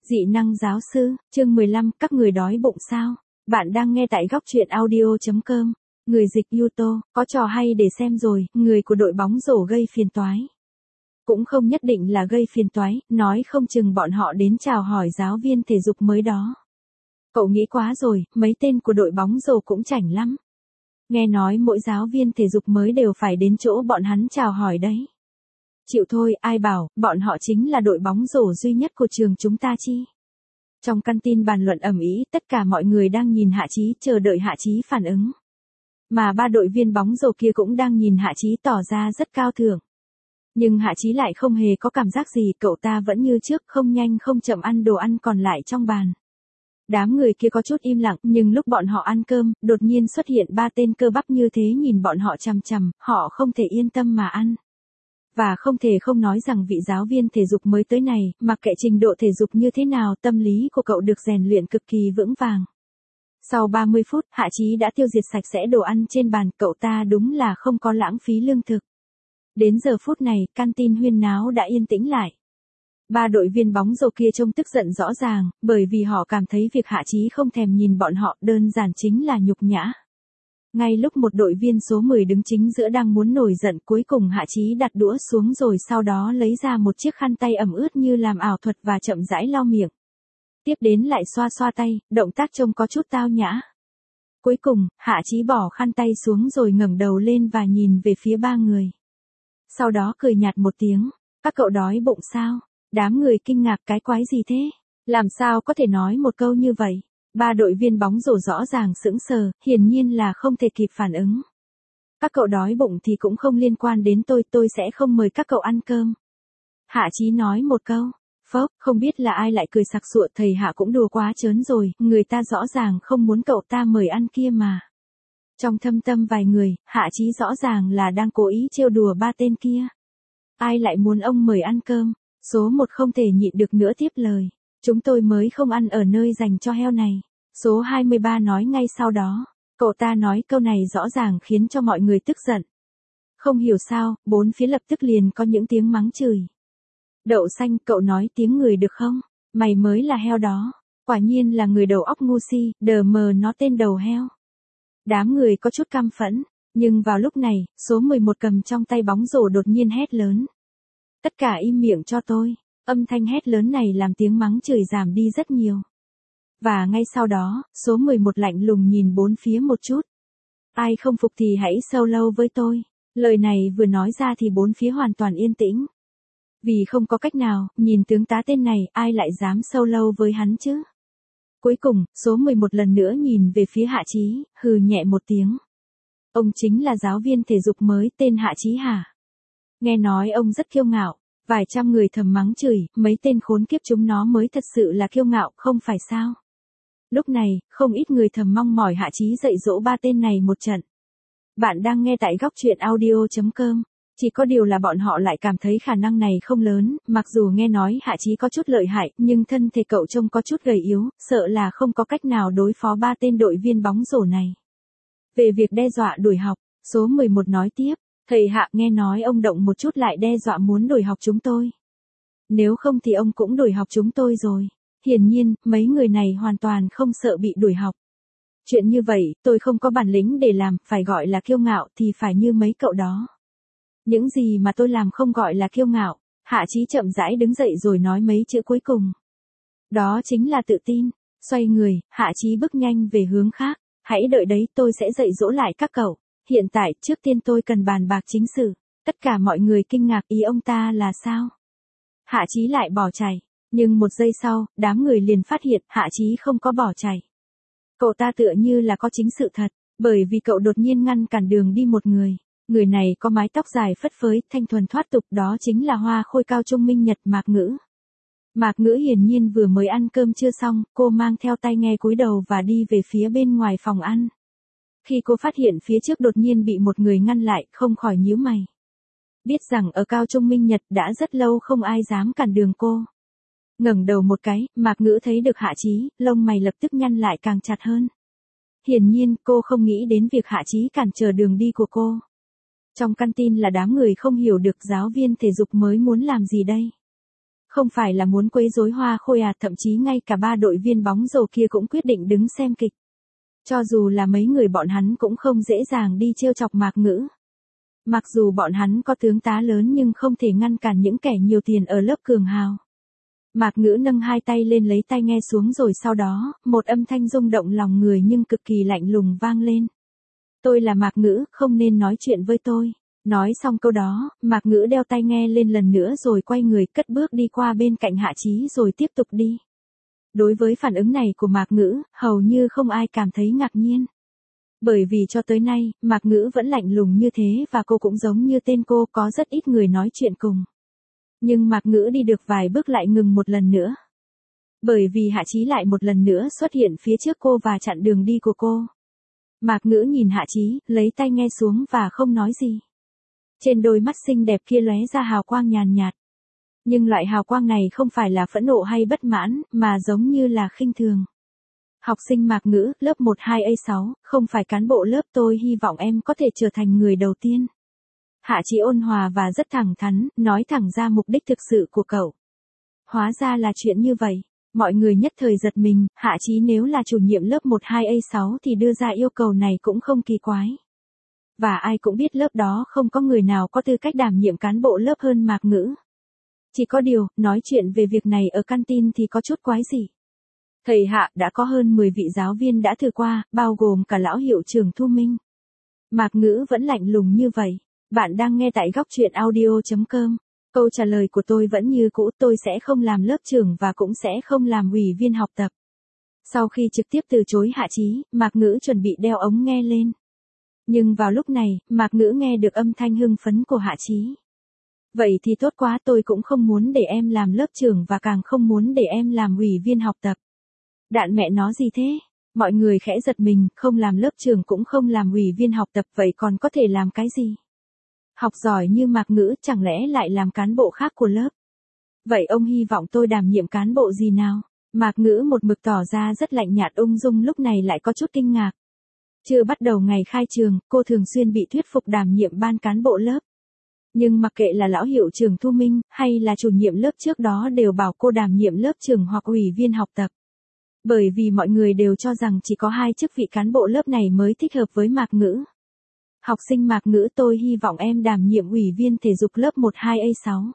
Dị năng giáo sư, chương 15, các người đói bụng sao? Bạn đang nghe tại góc truyện audio.com. Người dịch Yuto, có trò hay để xem rồi, người của đội bóng rổ gây phiền toái. Cũng không nhất định là gây phiền toái, nói không chừng bọn họ đến chào hỏi giáo viên thể dục mới đó. Cậu nghĩ quá rồi, mấy tên của đội bóng rổ cũng chảnh lắm. Nghe nói mỗi giáo viên thể dục mới đều phải đến chỗ bọn hắn chào hỏi đấy. Chịu thôi, ai bảo, bọn họ chính là đội bóng rổ duy nhất của trường chúng ta chi. Trong căn tin bàn luận ầm ĩ, tất cả mọi người đang nhìn Hạ Chí, chờ đợi Hạ Chí phản ứng. Mà ba đội viên bóng rổ kia cũng đang nhìn Hạ Chí tỏ ra rất cao thượng. Nhưng Hạ Chí lại không hề có cảm giác gì, cậu ta vẫn như trước, không nhanh không chậm ăn đồ ăn còn lại trong bàn. Đám người kia có chút im lặng, nhưng lúc bọn họ ăn cơm, đột nhiên xuất hiện ba tên cơ bắp như thế nhìn bọn họ chằm chằm, họ không thể yên tâm mà ăn. Và không thể không nói rằng vị giáo viên thể dục mới tới này, mặc kệ trình độ thể dục như thế nào, tâm lý của cậu được rèn luyện cực kỳ vững vàng. Sau 30 phút, Hạ Chí đã tiêu diệt sạch sẽ đồ ăn trên bàn, cậu ta đúng là không có lãng phí lương thực. Đến giờ phút này, canteen huyên náo đã yên tĩnh lại. Ba đội viên bóng rổ kia trông tức giận rõ ràng, bởi vì họ cảm thấy việc Hạ Chí không thèm nhìn bọn họ đơn giản chính là nhục nhã. Ngay lúc một đội viên số 10 đứng chính giữa đang muốn nổi giận, cuối cùng Hạ Chí đặt đũa xuống rồi sau đó lấy ra một chiếc khăn tay ẩm ướt như làm ảo thuật và chậm rãi lau miệng. Tiếp đến lại xoa xoa tay, động tác trông có chút tao nhã. Cuối cùng, Hạ Chí bỏ khăn tay xuống rồi ngẩng đầu lên và nhìn về phía ba người. Sau đó cười nhạt một tiếng, các cậu đói bụng sao? Đám người kinh ngạc, cái quái gì thế? Làm sao có thể nói một câu như vậy? Ba đội viên bóng rổ rõ ràng sững sờ, hiển nhiên là không thể kịp phản ứng. Các cậu đói bụng thì cũng không liên quan đến tôi sẽ không mời các cậu ăn cơm. Hạ Chí nói một câu, phốc, không biết là ai lại cười sặc sụa, thầy Hạ cũng đùa quá trớn rồi, người ta rõ ràng không muốn cậu ta mời ăn kia mà. Trong thâm tâm vài người, Hạ Chí rõ ràng là đang cố ý trêu đùa ba tên kia. Ai lại muốn ông mời ăn cơm? Số 1 không thể nhịn được nữa tiếp lời. Chúng tôi mới không ăn ở nơi dành cho heo này. Số 23 nói ngay sau đó. Cậu ta nói câu này rõ ràng khiến cho mọi người tức giận. Không hiểu sao, bốn phía lập tức liền có những tiếng mắng chửi. Đậu xanh, cậu nói tiếng người được không? Mày mới là heo đó. Quả nhiên là người đầu óc ngu si, đờ mờ nó tên đầu heo. Đám người có chút căm phẫn. Nhưng vào lúc này, số 11 cầm trong tay bóng rổ đột nhiên hét lớn. Tất cả im miệng cho tôi. Âm thanh hét lớn này làm tiếng mắng chửi giảm đi rất nhiều. Và ngay sau đó, số 11 lạnh lùng nhìn bốn phía một chút. Ai không phục thì hãy solo với tôi. Lời này vừa nói ra thì bốn phía hoàn toàn yên tĩnh. Vì không có cách nào, nhìn tướng tá tên này, ai lại dám solo với hắn chứ? Cuối cùng, số 11 lần nữa nhìn về phía Hạ Chí, hừ nhẹ một tiếng. Ông chính là giáo viên thể dục mới tên Hạ Chí hả? Nghe nói ông rất kiêu ngạo. Vài trăm người thầm mắng chửi, mấy tên khốn kiếp chúng nó mới thật sự là kiêu ngạo, không phải sao? Lúc này, không ít người thầm mong mỏi Hạ Chí dạy dỗ ba tên này một trận. Bạn đang nghe tại góc truyện audio.com. Chỉ có điều là bọn họ lại cảm thấy khả năng này không lớn, mặc dù nghe nói Hạ Chí có chút lợi hại, nhưng thân thể cậu trông có chút gầy yếu, sợ là không có cách nào đối phó ba tên đội viên bóng rổ này. Về việc đe dọa đuổi học, số 11 nói tiếp. Thầy Hạ, nghe nói ông động một chút lại đe dọa muốn đuổi học chúng tôi. Nếu không thì ông cũng đuổi học chúng tôi rồi. Hiển nhiên, mấy người này hoàn toàn không sợ bị đuổi học. Chuyện như vậy, tôi không có bản lĩnh để làm, phải gọi là kiêu ngạo thì phải như mấy cậu đó. Những gì mà tôi làm không gọi là kiêu ngạo. Hạ Chí chậm rãi đứng dậy rồi nói mấy chữ cuối cùng. Đó chính là tự tin. Xoay người, Hạ Chí bước nhanh về hướng khác. Hãy đợi đấy, tôi sẽ dạy dỗ lại các cậu. Hiện tại, trước tiên tôi cần bàn bạc chính sự. Tất cả mọi người kinh ngạc, ý ông ta là sao? Hạ Chí lại bỏ chạy. Nhưng một giây sau, đám người liền phát hiện Hạ Chí không có bỏ chạy. Cậu ta tựa như là có chính sự thật, bởi vì cậu đột nhiên ngăn cản đường đi một người. Người này có mái tóc dài phất phới, thanh thuần thoát tục, đó chính là hoa khôi cao trung minh nhật Mạc Ngữ. Mạc Ngữ hiển nhiên vừa mới ăn cơm chưa xong, cô mang theo tai nghe cúi đầu và đi về phía bên ngoài phòng ăn. Khi cô phát hiện phía trước đột nhiên bị một người ngăn lại, không khỏi nhíu mày. Biết rằng ở cao trung minh nhật đã rất lâu không ai dám cản đường cô. Ngẩng đầu một cái, Mạc Ngữ thấy được Hạ Chí, lông mày lập tức nhăn lại càng chặt hơn. Hiển nhiên, cô không nghĩ đến việc Hạ Chí cản trở đường đi của cô. Trong canteen là đám người không hiểu được giáo viên thể dục mới muốn làm gì đây. Không phải là muốn quấy rối Hoa Khôi à, thậm chí ngay cả 3 đội viên bóng rổ kia cũng quyết định đứng xem kịch. Cho dù là mấy người bọn hắn cũng không dễ dàng đi trêu chọc Mạc Ngữ. Mặc dù bọn hắn có tướng tá lớn nhưng không thể ngăn cản những kẻ nhiều tiền ở lớp cường hào. Mạc Ngữ nâng hai tay lên lấy tai nghe xuống rồi sau đó, một âm thanh rung động lòng người nhưng cực kỳ lạnh lùng vang lên. Tôi là Mạc Ngữ, không nên nói chuyện với tôi. Nói xong câu đó, Mạc Ngữ đeo tai nghe lên lần nữa rồi quay người cất bước đi qua bên cạnh Hạ Chí rồi tiếp tục đi. Đối với phản ứng này của Mạc Ngữ, hầu như không ai cảm thấy ngạc nhiên. Bởi vì cho tới nay, Mạc Ngữ vẫn lạnh lùng như thế và cô cũng giống như tên cô có rất ít người nói chuyện cùng. Nhưng Mạc Ngữ đi được vài bước lại ngừng một lần nữa. Bởi vì Hạ Chí lại một lần nữa xuất hiện phía trước cô và chặn đường đi của cô. Mạc Ngữ nhìn Hạ Chí, lấy tai nghe xuống và không nói gì. Trên đôi mắt xinh đẹp kia lóe ra hào quang nhàn nhạt. Nhưng loại hào quang này không phải là phẫn nộ hay bất mãn, mà giống như là khinh thường. Học sinh Mạc Ngữ, lớp 12A6, không phải cán bộ lớp, tôi hy vọng em có thể trở thành người đầu tiên. Hạ Chí ôn hòa và rất thẳng thắn, nói thẳng ra mục đích thực sự của cậu. Hóa ra là chuyện như vậy. Mọi người nhất thời giật mình, Hạ Chí nếu là chủ nhiệm lớp 12A6 thì đưa ra yêu cầu này cũng không kỳ quái. Và ai cũng biết lớp đó không có người nào có tư cách đảm nhiệm cán bộ lớp hơn Mạc Ngữ. Chỉ có điều, nói chuyện về việc này ở canteen thì có chút quái gì. Thầy Hạ đã có hơn 10 vị giáo viên đã thử qua, bao gồm cả lão hiệu trưởng Thu Minh. Mạc Ngữ vẫn lạnh lùng như vậy. Bạn đang nghe tại góc truyện audio.com. Câu trả lời của tôi vẫn như cũ, tôi sẽ không làm lớp trưởng và cũng sẽ không làm ủy viên học tập. Sau khi trực tiếp từ chối Hạ Chí, Mạc Ngữ chuẩn bị đeo ống nghe lên. Nhưng vào lúc này, Mạc Ngữ nghe được âm thanh hưng phấn của Hạ Chí. Vậy thì tốt quá, tôi cũng không muốn để em làm lớp trưởng và càng không muốn để em làm ủy viên học tập. Đạn mẹ nó gì thế? Mọi người khẽ giật mình, không làm lớp trưởng cũng không làm ủy viên học tập, vậy còn có thể làm cái gì? Học giỏi như Mạc Ngữ chẳng lẽ lại làm cán bộ khác của lớp? Vậy ông hy vọng tôi đảm nhiệm cán bộ gì nào? Mạc Ngữ một mực tỏ ra rất lạnh nhạt, ung dung lúc này lại có chút kinh ngạc. Chưa bắt đầu ngày khai trường, cô thường xuyên bị thuyết phục đảm nhiệm ban cán bộ lớp. Nhưng mặc kệ là lão hiệu trưởng Thu Minh, hay là chủ nhiệm lớp trước đó đều bảo cô đảm nhiệm lớp trưởng hoặc ủy viên học tập. Bởi vì mọi người đều cho rằng chỉ có 2 chức vị cán bộ lớp này mới thích hợp với Mạc Ngữ. Học sinh Mạc Ngữ, tôi hy vọng em đảm nhiệm ủy viên thể dục lớp 12A6.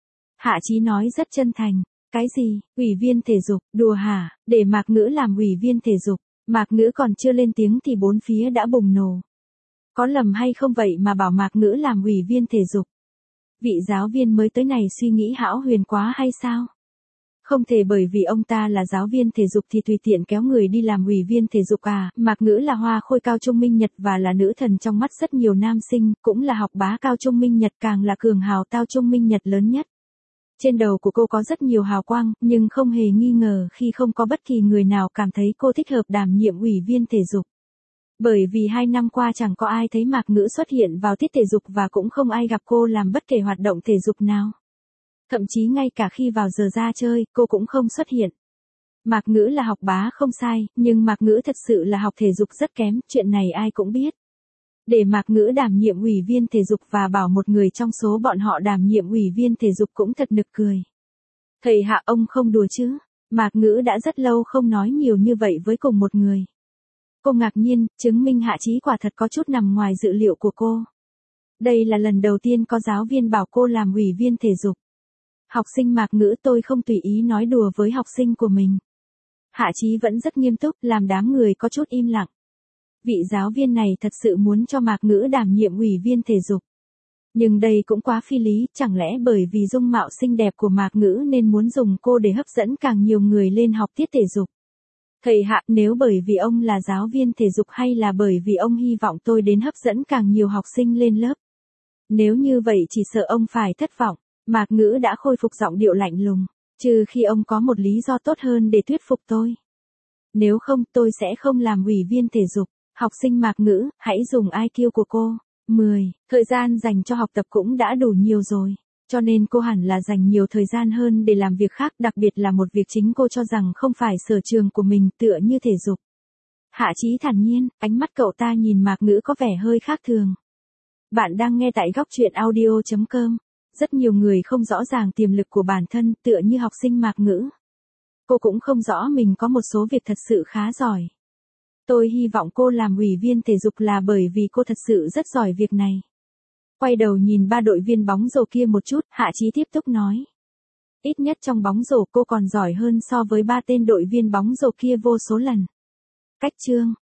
Hạ Chí nói rất chân thành. Cái gì, ủy viên thể dục, đùa hả, để Mạc Ngữ làm ủy viên thể dục. Mạc Ngữ còn chưa lên tiếng thì bốn phía đã bùng nổ. Có lầm hay không vậy mà bảo Mạc Ngữ làm ủy viên thể dục? Vị giáo viên mới tới này suy nghĩ hão huyền quá hay sao? Không thể bởi vì ông ta là giáo viên thể dục thì tùy tiện kéo người đi làm ủy viên thể dục à. Mạc Ngữ là hoa khôi cao trung minh nhật và là nữ thần trong mắt rất nhiều nam sinh, cũng là học bá cao trung minh nhật, càng là cường hào tao trung minh nhật lớn nhất. Trên đầu của cô có rất nhiều hào quang, nhưng không hề nghi ngờ khi không có bất kỳ người nào cảm thấy cô thích hợp đảm nhiệm ủy viên thể dục. Bởi vì 2 năm qua chẳng có ai thấy Mạc Ngữ xuất hiện vào tiết thể dục và cũng không ai gặp cô làm bất kể hoạt động thể dục nào. Thậm chí ngay cả khi vào giờ ra chơi, cô cũng không xuất hiện. Mạc Ngữ là học bá không sai, nhưng Mạc Ngữ thật sự là học thể dục rất kém, chuyện này ai cũng biết. Để Mạc Ngữ đảm nhiệm ủy viên thể dục và bảo một người trong số bọn họ đảm nhiệm ủy viên thể dục cũng thật nực cười. Thầy Hạ, ông không đùa chứ? Mạc Ngữ đã rất lâu không nói nhiều như vậy với cùng một người. Cô ngạc nhiên, chứng minh Hạ Chí quả thật có chút nằm ngoài dự liệu của cô. Đây là lần đầu tiên có giáo viên bảo cô làm ủy viên thể dục. Học sinh Mạc Ngữ, tôi không tùy ý nói đùa với học sinh của mình. Hạ Chí vẫn rất nghiêm túc, làm đám người có chút im lặng. Vị giáo viên này thật sự muốn cho Mạc Ngữ đảm nhiệm ủy viên thể dục. Nhưng đây cũng quá phi lý, chẳng lẽ bởi vì dung mạo xinh đẹp của Mạc Ngữ nên muốn dùng cô để hấp dẫn càng nhiều người lên học tiết thể dục. Thầy Hạ, nếu bởi vì ông là giáo viên thể dục hay là bởi vì ông hy vọng tôi đến hấp dẫn càng nhiều học sinh lên lớp? Nếu như vậy chỉ sợ ông phải thất vọng. Mạc Ngữ đã khôi phục giọng điệu lạnh lùng, trừ khi ông có một lý do tốt hơn để thuyết phục tôi. Nếu không, tôi sẽ không làm ủy viên thể dục. Học sinh Mạc Ngữ, hãy dùng IQ của cô. 10. Thời gian dành cho học tập cũng đã đủ nhiều rồi. Cho nên cô hẳn là dành nhiều thời gian hơn để làm việc khác, đặc biệt là một việc chính cô cho rằng không phải sở trường của mình, tựa như thể dục. Hạ Chí thản nhiên, ánh mắt cậu ta nhìn Mạc Ngữ có vẻ hơi khác thường. Bạn đang nghe tại góc truyện audio.com. Rất nhiều người không rõ ràng tiềm lực của bản thân, tựa như học sinh Mạc Ngữ. Cô cũng không rõ mình có một số việc thật sự khá giỏi. Tôi hy vọng cô làm ủy viên thể dục là bởi vì cô thật sự rất giỏi việc này. Quay đầu nhìn ba đội viên bóng rổ kia một chút, Hạ Chí tiếp tục nói. Ít nhất trong bóng rổ cô còn giỏi hơn so với ba tên đội viên bóng rổ kia vô số lần. Cách chương